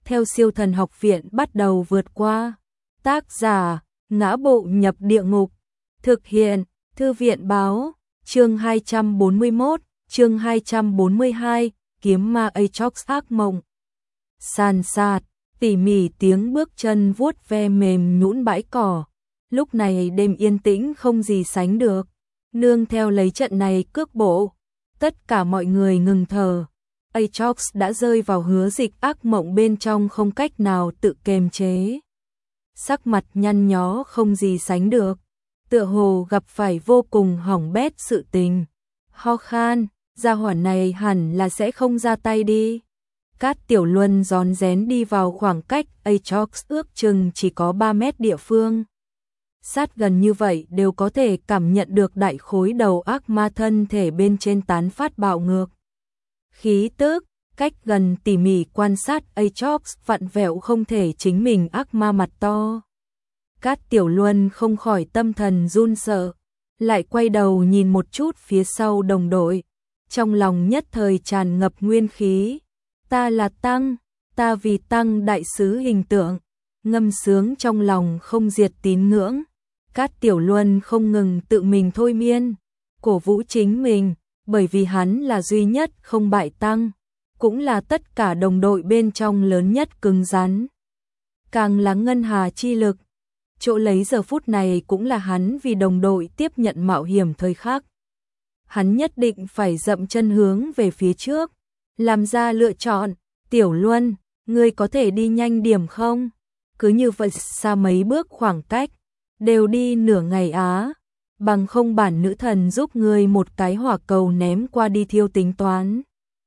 theo siêu thần học viện bắt đầu vượt qua. Tác giả, Ngã Bộ Nhập Địa Ngục. Thực hiện, Thư viện Báo. Chương 241, chương 242, Kiếm Ma Aatrox ác mộng. Sàn sạt, tỉ mỉ tiếng bước chân vuốt ve mềm nhũn bãi cỏ. Lúc này đêm yên tĩnh không gì sánh được. Nương theo lấy trận này cước bộ, tất cả mọi người ngừng thở. Aatrox đã rơi vào hứa dịch ác mộng bên trong không cách nào tự kiềm chế. Sắc mặt nhăn nhó không gì sánh được, tựa hồ gặp phải vô cùng hỏng bét sự tình. Ho khan, gia hỏa này hẳn là sẽ không ra tay đi. Cát Tiểu Luân rón rén đi vào khoảng cách Aatrox ước chừng chỉ có 3 mét địa phương. Sát gần như vậy đều có thể cảm nhận được đại khối đầu ác ma thân thể bên trên tán phát bạo ngược. Khí tức, cách gần tỉ mỉ quan sát Aatrox vặn vẹo không thể chính mình ác ma mặt to. Cát Tiểu Luân không khỏi tâm thần run sợ, lại quay đầu nhìn một chút phía sau đồng đội, trong lòng nhất thời tràn ngập nguyên khí. Ta là Tăng, ta vì Tăng đại sứ hình tượng, ngâm sướng trong lòng không diệt tín ngưỡng. Cát Tiểu Luân không ngừng tự mình thôi miên, cổ vũ chính mình, bởi vì hắn là duy nhất không bại Tăng, cũng là tất cả đồng đội bên trong lớn nhất cứng rắn. Càng là ngân hà chi lực, chỗ lấy giờ phút này cũng là hắn vì đồng đội tiếp nhận mạo hiểm thời khắc. Hắn nhất định phải dậm chân hướng về phía trước, làm ra lựa chọn. Tiểu Luân, ngươi có thể đi nhanh điểm không? Cứ như vậy xa mấy bước khoảng cách, đều đi nửa ngày á, bằng không bản nữ thần giúp ngươi một cái hỏa cầu ném qua đi thiêu tính toán.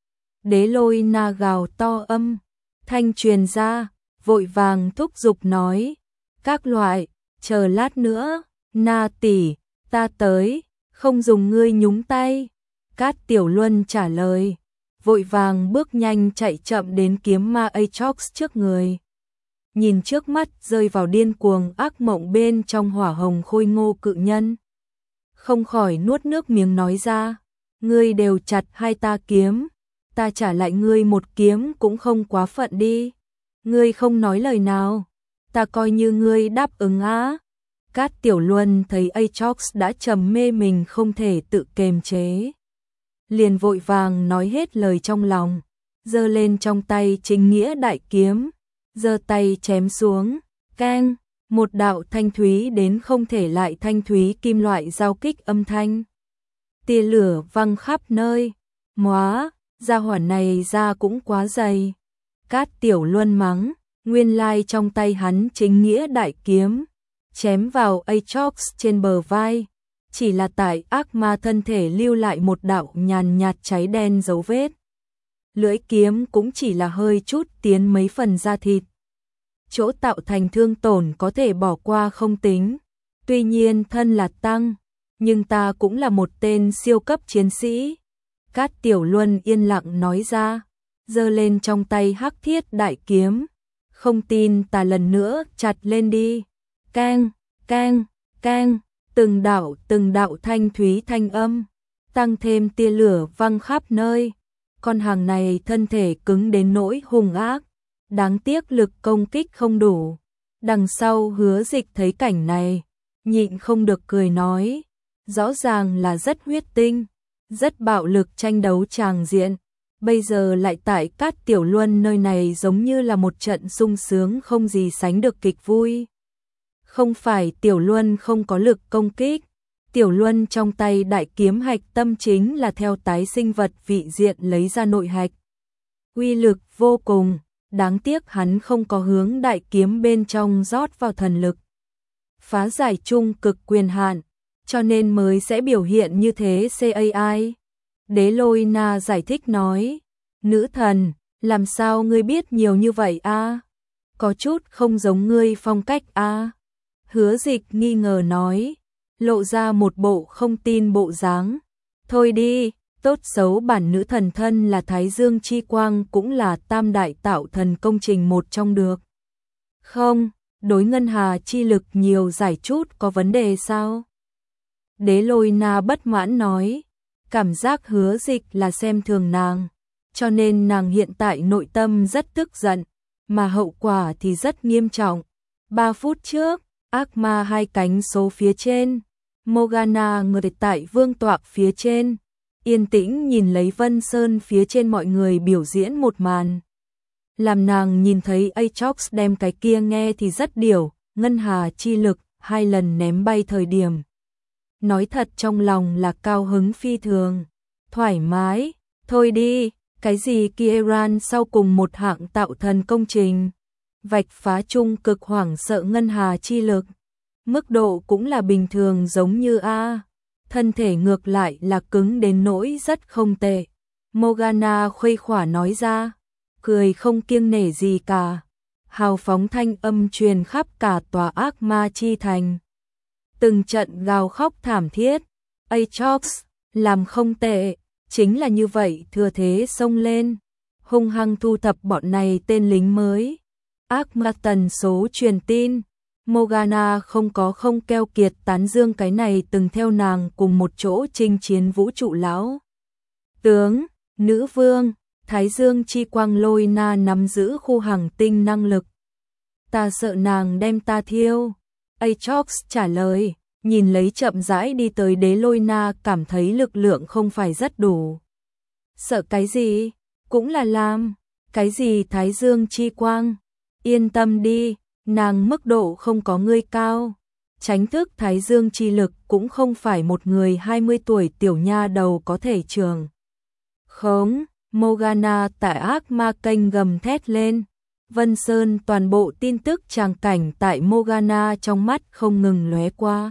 Đế Lôi Na gào to âm thanh truyền ra, vội vàng thúc giục nói, các loại, chờ lát nữa, Na tỷ, ta tới, không dùng ngươi nhúng tay. Cát Tiểu Luân trả lời, vội vàng bước nhanh chạy chậm đến kiếm ma Aatrox trước người. Nhìn trước mắt rơi vào điên cuồng ác mộng bên trong hỏa hồng khôi ngô cự nhân, không khỏi nuốt nước miếng nói ra, ngươi đều chặt hai ta kiếm, ta trả lại ngươi một kiếm cũng không quá phận đi. Ngươi không nói lời nào, ta coi như ngươi đáp ứng á. Cát Tiểu Luân thấy Aatrox đã trầm mê mình không thể tự kiềm chế, liền vội vàng nói hết lời trong lòng, giơ lên trong tay chính nghĩa đại kiếm, giơ tay chém xuống, keng, một đạo thanh thúy đến không thể lại thanh thúy kim loại giao kích âm thanh. Tia lửa văng khắp nơi, móa, gia hỏa này ra cũng quá dày. Cát Tiểu Luân mắng, nguyên lai trong tay hắn chính nghĩa đại kiếm, chém vào Aatrox trên bờ vai, chỉ là tại ác ma thân thể lưu lại một đạo nhàn nhạt cháy đen dấu vết. Lưỡi kiếm cũng chỉ là hơi chút tiến mấy phần da thịt, chỗ tạo thành thương tổn có thể bỏ qua không tính. Tuy nhiên thân là Tăng, nhưng ta cũng là một tên siêu cấp chiến sĩ. Cát Tiểu Luân yên lặng nói ra, giơ lên trong tay hắc thiết đại kiếm, không tin ta lần nữa chặt lên đi. Keng, keng, keng, từng đạo thanh thúy thanh âm, tăng thêm tia lửa văng khắp nơi. Con hàng này thân thể cứng đến nỗi hung ác, đáng tiếc lực công kích không đủ. Đằng sau Hứa Dịch thấy cảnh này, nhịn không được cười nói, rõ ràng là rất huyết tinh, rất bạo lực tranh đấu tràng diện, bây giờ lại tại Cát Tiểu Luân nơi này giống như là một trận sung sướng không gì sánh được kịch vui. Không phải Tiểu Luân không có lực công kích, Tiểu Luân trong tay đại kiếm hạch tâm chính là theo tái sinh vật vị diện lấy ra nội hạch. Uy lực vô cùng, đáng tiếc hắn không có hướng đại kiếm bên trong rót vào thần lực. Phá giải trung cực quyền hạn, cho nên mới sẽ biểu hiện như thế CAI. Đế Lôi Na giải thích nói, nữ thần, làm sao ngươi biết nhiều như vậy a? Có chút không giống ngươi phong cách a. Hứa Dịch nghi ngờ nói, lộ ra một bộ không tin bộ dáng. Thôi đi, tốt xấu bản nữ thần thân là Thái Dương chi quang cũng là tam đại tạo thần công trình một trong được. Không, đối ngân hà chi lực nhiều giải chút có vấn đề sao? Đế Lôi Na bất mãn nói, cảm giác Hứa Dịch là xem thường nàng, cho nên nàng hiện tại nội tâm rất tức giận, mà hậu quả thì rất nghiêm trọng. 3 phút trước, ác ma hai cánh số phía trên, Morgana ngồi tại vương tọa phía trên, yên tĩnh nhìn lấy Vân Sơn phía trên mọi người biểu diễn một màn. Làm nàng nhìn thấy Aatrox đem cái kia nghe thì rất điểu, ngân hà chi lực, 2 lần ném bay thời điểm. Nói thật trong lòng là cao hứng phi thường, thoải mái, thôi đi, cái gì Kieran sau cùng một hạng tạo thần công trình, vạch phá trung cực hoảng sợ ngân hà chi lực, mức độ cũng là bình thường giống như A, thân thể ngược lại là cứng đến nỗi rất không tệ. Morgana khuây khỏa nói ra, cười không kiêng nể gì cả, hào phóng thanh âm truyền khắp cả tòa ác ma chi thành. Từng trận gào khóc thảm thiết, Aatrox, làm không tệ, chính là như vậy thừa thế xông lên, hung hăng thu thập bọn này tên lính mới. Ác ma tần số truyền tin, Morgana không keo kiệt tán dương cái này từng theo nàng cùng một chỗ chinh chiến vũ trụ lão tướng, nữ vương, Thái Dương chi quang lôi na nắm giữ khu hành tinh năng lực. Ta sợ nàng đem ta thiêu. Aatrox trả lời, nhìn lấy chậm rãi đi tới đế lôi na cảm thấy lực lượng không phải rất đủ. Sợ cái gì? Cũng là làm. Cái gì Thái Dương chi quang? Yên tâm đi, nàng mức độ không có ngươi cao. Tránh thức Thái Dương chi lực cũng không phải một người 20 tuổi tiểu nha đầu có thể trường. Khống, Morgana tại ác ma kênh gầm thét lên. Vân Sơn toàn bộ tin tức tràng cảnh tại Morgana trong mắt không ngừng lóe qua.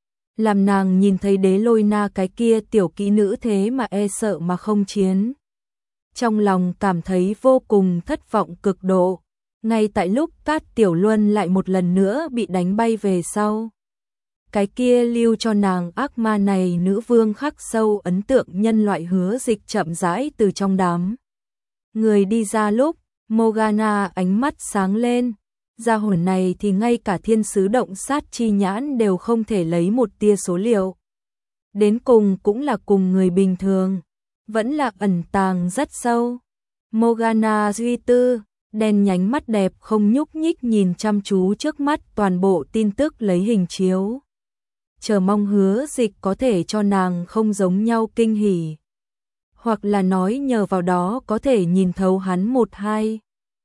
Làm nàng nhìn thấy đế lôi na cái kia tiểu kỹ nữ thế mà e sợ mà không chiến. Trong lòng cảm thấy vô cùng thất vọng cực độ. Ngay tại lúc Cát Tiểu Luân lại một lần nữa bị đánh bay về sau. Cái kia lưu cho nàng ác ma này nữ vương khắc sâu ấn tượng nhân loại hứa dịch chậm rãi từ trong đám. Người đi ra lúc, Morgana ánh mắt sáng lên. Gia hồn này thì ngay cả thiên sứ động sát chi nhãn đều không thể lấy một tia số liệu. Đến cùng cũng là cùng người bình thường. Vẫn là ẩn tàng rất sâu. Morgana duy tư, đen nhánh mắt đẹp không nhúc nhích nhìn chăm chú trước mắt toàn bộ tin tức lấy hình chiếu. Chờ mong hứa dịch có thể cho nàng không giống nhau kinh hỉ. Hoặc là nói nhờ vào đó có thể nhìn thấu hắn một hai.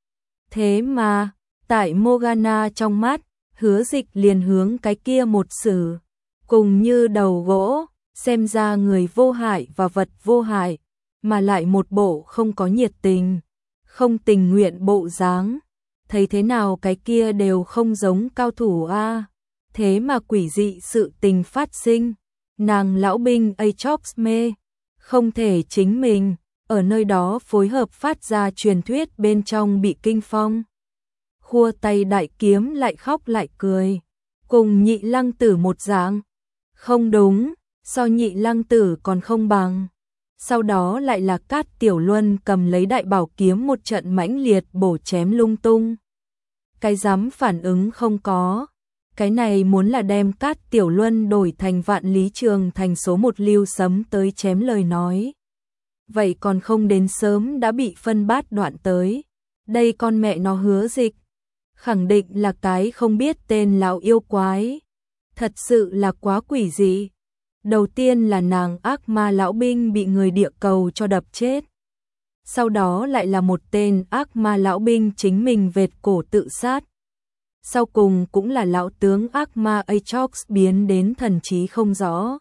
Thế mà, tại Morgana trong mắt, hứa dịch liền hướng cái kia một sử. Cùng như đầu gỗ, xem ra người vô hại và vật vô hại, mà lại một bộ không có nhiệt tình, không tình nguyện bộ dáng. Thấy thế nào cái kia đều không giống cao thủ a. Thế mà quỷ dị sự tình phát sinh, nàng lão binh Aatrox mê, không thể chính mình, ở nơi đó phối hợp phát ra truyền thuyết bên trong bị kinh phong. Khua tay đại kiếm lại khóc lại cười, cùng nhị lăng tử một dạng. Không đúng, so nhị lăng tử còn không bằng. Sau đó lại là Cát Tiểu Luân cầm lấy đại bảo kiếm một trận mãnh liệt bổ chém lung tung. Cái dám phản ứng không có. Cái này muốn là đem Cát Tiểu Luân đổi thành Vạn Lý Trường thành số một lưu sấm tới chém lời nói. Vậy còn không đến sớm đã bị phân bát đoạn tới. Đây con mẹ nó hứa dịch. Khẳng định là cái không biết tên lão yêu quái. Thật sự là quá quỷ dị. Đầu tiên là nàng ác ma lão binh bị người địa cầu cho đập chết. Sau đó lại là một tên ác ma lão binh chính mình vệt cổ tự sát. Sau cùng cũng là lão tướng ác ma Aatrox biến đến thần trí không rõ.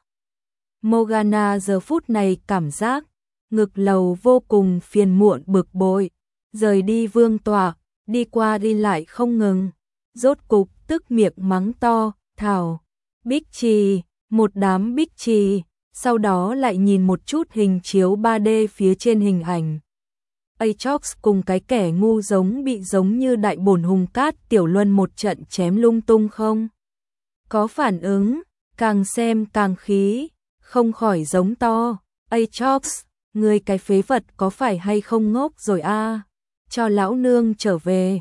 Morgana giờ phút này cảm giác ngực lầu vô cùng phiền muộn bực bội, rời đi vương tọa, đi qua đi lại không ngừng, rốt cục tức miệng mắng to, thảo, bích trì, một đám bích trì, sau đó lại nhìn một chút hình chiếu 3D phía trên hình ảnh. Aatrox cùng cái kẻ ngu bị giống như đại bổn hùng Cát Tiểu Luân một trận chém lung tung không? Có phản ứng, càng xem càng khí, không khỏi giống to, Aatrox, người cái phế vật có phải hay không ngốc rồi a? Cho lão nương trở về.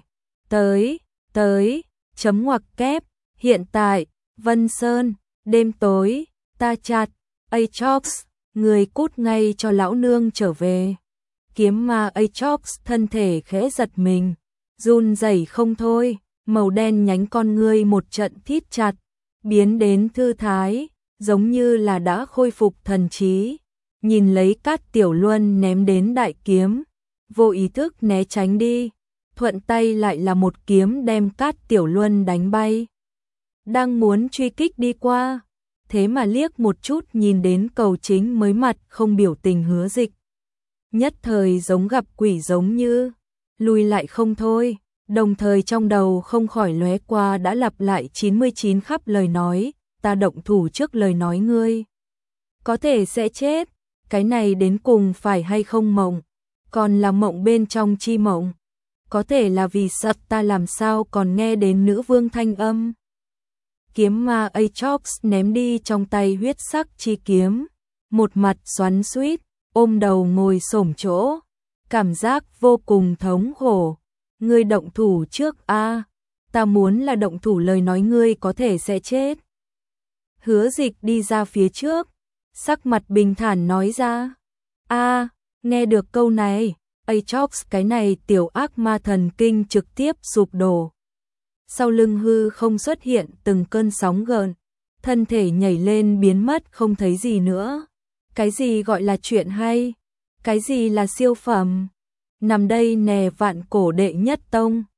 Tới, chấm ngoặc kép, hiện tại, Vân Sơn, đêm tối, ta chặt, Aatrox, người cút ngay cho lão nương trở về. Kiếm ma Aatrox thân thể khẽ giật mình, run rẩy không thôi, màu đen nhánh con ngươi một trận thít chặt, biến đến thư thái, giống như là đã khôi phục thần trí, nhìn lấy Cát Tiểu Luân ném đến đại kiếm, vô ý thức né tránh đi, thuận tay lại là một kiếm đem Cát Tiểu Luân đánh bay. Đang muốn truy kích đi qua, thế mà liếc một chút nhìn đến cầu chính mới mặt không biểu tình Hứa Dịch. Nhất thời giống gặp quỷ giống như, lùi lại không thôi, đồng thời trong đầu không khỏi lóe qua đã lặp lại 99 khắp lời nói, ta động thủ trước lời nói ngươi. Có thể sẽ chết, cái này đến cùng phải hay không mộng, còn là mộng bên trong chi mộng. Có thể là vì sợ ta làm sao còn nghe đến nữ vương thanh âm. Kiếm ma Aatrox ném đi trong tay huyết sắc chi kiếm, một mặt xoắn xuýt, ôm đầu ngồi xổm chỗ, cảm giác vô cùng thống khổ. Ngươi động thủ trước a, ta muốn là động thủ lời nói ngươi có thể sẽ chết. Hứa Dịch đi ra phía trước, sắc mặt bình thản nói ra. A, nghe được câu này, Aatrox cái này tiểu ác ma thần kinh trực tiếp sụp đổ. Sau lưng hư không xuất hiện từng cơn sóng gợn, thân thể nhảy lên biến mất không thấy gì nữa. Cái gì gọi là chuyện hay? Cái gì là siêu phẩm? Nằm đây nè vạn cổ đệ nhất tông.